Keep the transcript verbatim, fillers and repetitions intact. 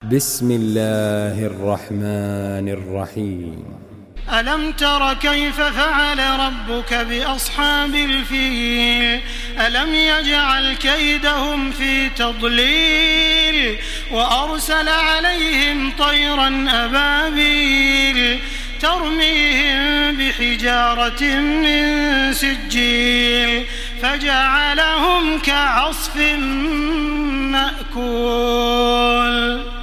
بسم الله الرحمن الرحيم. ألم تر كيف فعل ربك بأصحاب الفيل ألم يجعل كيدهم في تضليل وأرسل عليهم طيرا أبابيل ترميهم بحجارة من سجيل فجعلهم كعصف مأكول.